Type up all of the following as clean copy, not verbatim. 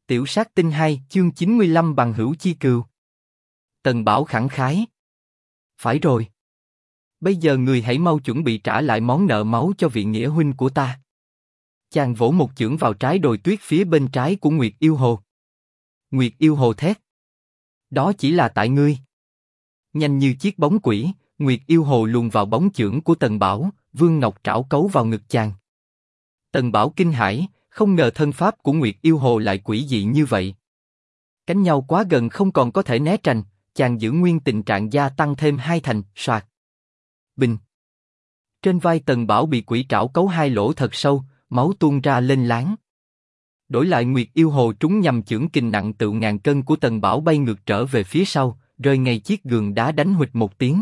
Tiểu sát tinh 2, chương 95 bằng hữu chi cừu. Tần Bảo khẳng khái. Phải rồi. Bây giờ người hãy mau chuẩn bị trả lại món nợ máu cho vị nghĩa huynh của ta. Chàng vỗ một chưởng vào trái đồi tuyết phía bên trái của Nguyệt Yêu Hồ. Nguyệt Yêu Hồ thét. Đó chỉ là tại ngươi. Nhanh như chiếc bóng quỷ, Nguyệt Yêu Hồ luồn vào bóng chưởng của Tần Bảo, vương ngọc trảo cấu vào ngực chàng. Tần Bảo kinh hãi, không ngờ thân pháp của Nguyệt Yêu Hồ lại quỷ dị như vậy. Cánh nhau quá gần không còn có thể né tránh, chàng giữ nguyên tình trạng gia tăng thêm 2 thành, soạt. Bình. Trên vai Tần Bảo bị quỷ trảo cấu 2 lỗ thật sâu, máu tuôn ra lên láng. Đổi lại Nguyệt Yêu Hồ trúng nhầm chưởng kình nặng tựu ngàn cân của Tần Bảo bay ngược trở về phía sau, rơi ngay chiếc gường đá đánh huỵch một tiếng.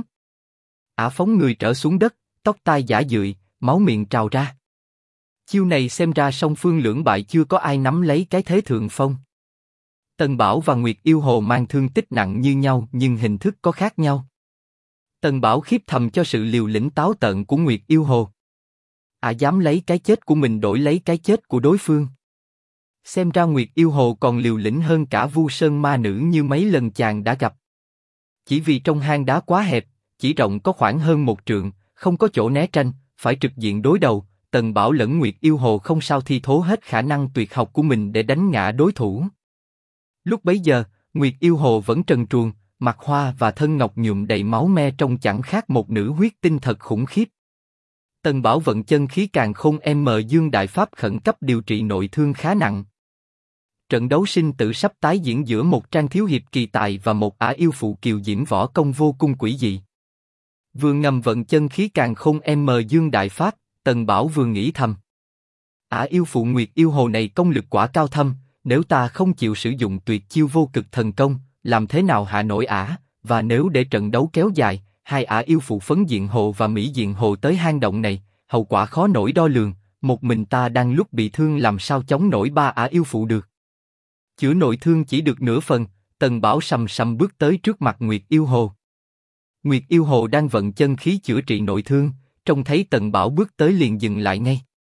Ả phóng người trở xuống đất, tóc tai giả dụi, máu miệng trào ra. Chiêu này xem ra song phương lưỡng bại chưa có ai nắm lấy cái thế thượng phong. Tần Bảo và Nguyệt Yêu Hồ mang thương tích nặng như nhau nhưng hình thức có khác nhau. Tần Bảo khiếp thầm cho sự liều lĩnh táo tợn của Nguyệt Yêu Hồ. Ả dám lấy cái chết của mình đổi lấy cái chết của đối phương. Xem ra Nguyệt Yêu Hồ còn liều lĩnh hơn cả Vu Sơn ma nữ như mấy lần chàng đã gặp. Chỉ vì trong hang đá quá hẹp, chỉ rộng có khoảng hơn 1 trượng, không có chỗ né tránh, phải trực diện đối đầu. Tần Bảo lẫn Nguyệt Yêu Hồ không sao thi thố hết khả năng tuyệt học của mình để đánh ngã đối thủ. Lúc bấy giờ, Nguyệt Yêu Hồ vẫn trần truồng, mặt hoa và thân ngọc nhuộm đầy máu me trông chẳng khác một nữ huyết tinh thật khủng khiếp. Tần Bảo vận chân khí càn khôn dương đại pháp khẩn cấp điều trị nội thương khá nặng. Trận đấu sinh tử sắp tái diễn giữa một trang thiếu hiệp kỳ tài và một ả yêu phụ kiều diễm võ công vô cùng quỷ dị. Vừa ngầm vận chân khí càn khôn dương đại pháp, Tần Bảo vừa nghĩ thầm. Ả yêu phụ Nguyệt Yêu Hồ này công lực quả cao thâm, nếu ta không chịu sử dụng tuyệt chiêu vô cực thần công, làm thế nào hạ nổi ả? Và nếu để trận đấu kéo dài, hai ả yêu phụ Phấn Diện Hồ và Mỹ Diện Hồ tới hang động này, hậu quả khó nổi đo lường. Một mình ta đang lúc bị thương làm sao chống nổi 3 ả yêu phụ được? Chữa nội thương chỉ được nửa phần, Tần Bảo sầm sầm bước tới trước mặt Nguyệt Yêu Hồ. Nguyệt Yêu Hồ đang vận chân khí chữa trị nội thương, trông thấy Tần Bảo bước tới liền dừng lại ngay.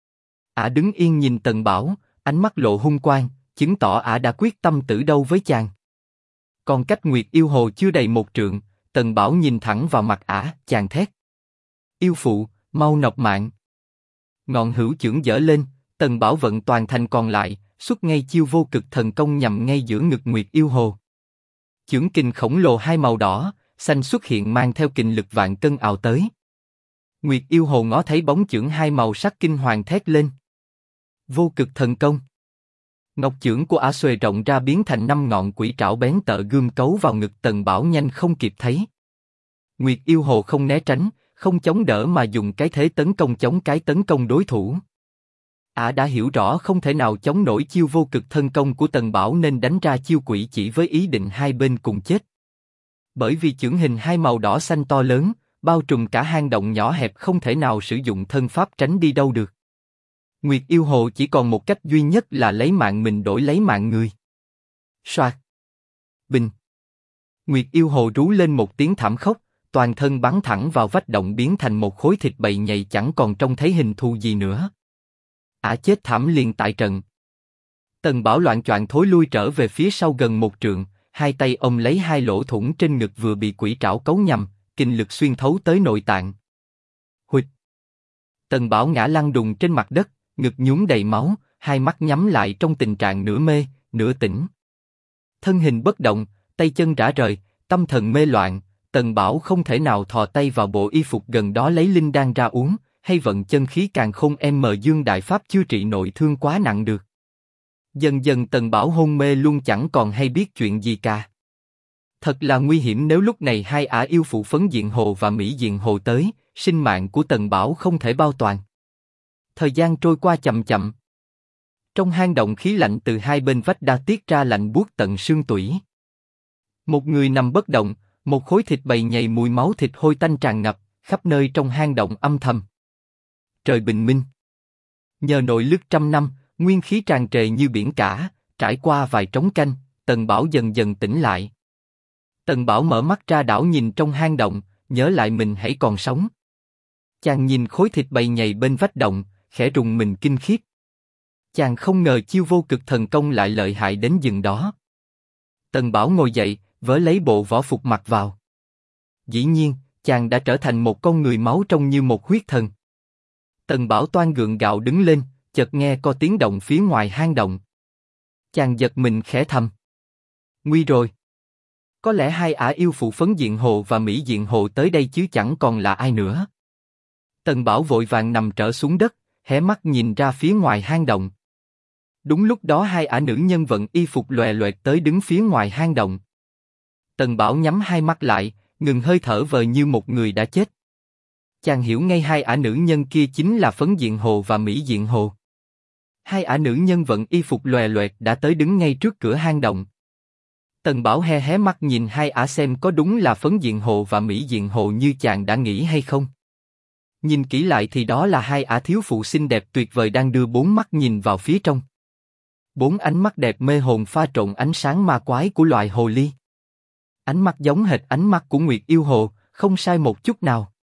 Ả đứng yên nhìn Tần Bảo, ánh mắt lộ hung quang, chứng tỏ ả đã quyết tâm tử đấu với chàng. Còn cách Nguyệt Yêu Hồ chưa đầy 1 trượng, Tần Bảo nhìn thẳng vào mặt ả, chàng thét: Yêu phụ, mau nộp mạng! Ngọn hữu chưởng giở lên, Tần Bảo vận toàn thành còn lại, xuất ngay chiêu vô cực thần công nhằm ngay giữa ngực Nguyệt Yêu Hồ. Chưởng kình khổng lồ 2 màu đỏ, xanh xuất hiện mang theo kình lực vạn cân ào tới. Nguyệt Yêu Hồ ngó thấy bóng chưởng 2 màu sắc kinh hoàng thét lên: Vô cực thần công! Ngọc chưởng của ả xuề rộng ra biến thành 5 ngọn quỷ trảo bén tợ gươm cấu vào ngực Tần Bảo nhanh không kịp thấy. Nguyệt Yêu Hồ không né tránh, không chống đỡ mà dùng cái thế tấn công chống cái tấn công đối thủ. Ả đã hiểu rõ không thể nào chống nổi chiêu vô cực thân công của Tần Bảo nên đánh ra chiêu quỷ chỉ với ý định hai bên cùng chết. Bởi vì chưởng hình 2 màu đỏ xanh to lớn, bao trùm cả hang động nhỏ hẹp không thể nào sử dụng thân pháp tránh đi đâu được. Nguyệt Yêu Hồ chỉ còn một cách duy nhất là lấy mạng mình đổi lấy mạng người. Soạt! Bình! Nguyệt Yêu Hồ rú lên một tiếng thảm khốc, toàn thân bắn thẳng vào vách động biến thành một khối thịt bầy nhầy chẳng còn trông thấy hình thù gì nữa. Ả chết thảm liền tại trận. Tần Bảo loạng choạng thối lui trở về phía sau gần 1 trượng, hai tay ôm lấy 2 lỗ thủng trên ngực vừa bị quỷ trảo cấu nhầm, kinh lực xuyên thấu tới nội tạng. Huỵch! Tần Bảo ngã lăn đùng trên mặt đất, ngực nhúm đầy máu, hai mắt nhắm lại trong tình trạng nửa mê, nửa tỉnh. Thân hình bất động, tay chân rã rời, tâm thần mê loạn, Tần Bảo không thể nào thò tay vào bộ y phục gần đó lấy linh đan ra uống, hay vận chân khí càn khôn dương đại pháp chữa trị nội thương quá nặng được. Dần dần Tần Bảo hôn mê luôn chẳng còn hay biết chuyện gì cả. Thật là nguy hiểm nếu lúc này hai ả yêu phụ Phấn Diện Hồ và Mỹ Diện Hồ tới, sinh mạng của Tần Bảo không thể bao toàn. Thời gian trôi qua chậm chậm. Trong hang động khí lạnh từ hai bên vách đá tiết ra lạnh buốt tận xương tủy. Một người nằm bất động, một khối thịt bầy nhầy mùi máu thịt hôi tanh tràn ngập, khắp nơi trong hang động âm thầm. Trời bình minh. Nhờ nội lực 100 năm, nguyên khí tràn trề như biển cả, trải qua vài trống canh, Tần Bảo dần dần tỉnh lại. Tần Bảo mở mắt ra đảo nhìn trong hang động, nhớ lại mình hãy còn sống. Chàng nhìn khối thịt bầy nhầy bên vách động, khẽ rùng mình kinh khiếp. Chàng không ngờ chiêu vô cực thần công lại lợi hại đến chừng đó. Tần Bảo ngồi dậy, vớ lấy bộ võ phục mặc vào. Dĩ nhiên, chàng đã trở thành một con người máu trông như một huyết thần. Tần Bảo toan gượng gạo đứng lên, chợt nghe có tiếng động phía ngoài hang động. Chàng giật mình khẽ thầm. Nguy rồi. Có lẽ hai ả yêu phụ Phấn Diện Hồ và Mỹ Diện Hồ tới đây chứ chẳng còn là ai nữa. Tần Bảo vội vàng nằm trở xuống đất, hé mắt nhìn ra phía ngoài hang động. Đúng lúc đó hai ả nữ nhân vận y phục lòe loẹt tới đứng phía ngoài hang động. Tần Bảo nhắm hai mắt lại, ngừng hơi thở vờ như một người đã chết. Chàng hiểu ngay hai ả nữ nhân kia chính là Phấn Diện Hồ và Mỹ Diện Hồ. Hai ả nữ nhân vận y phục lòe loẹt đã tới đứng ngay trước cửa hang động. Tần Bảo hé mắt nhìn hai ả xem có đúng là Phấn Diện Hồ và Mỹ Diện Hồ như chàng đã nghĩ hay không. Nhìn kỹ lại thì đó là hai ả thiếu phụ xinh đẹp tuyệt vời đang đưa bốn mắt nhìn vào phía trong. Bốn ánh mắt đẹp mê hồn pha trộn ánh sáng ma quái của loài hồ ly. Ánh mắt giống hệt ánh mắt của Nguyệt Yêu Hồ, không sai một chút nào.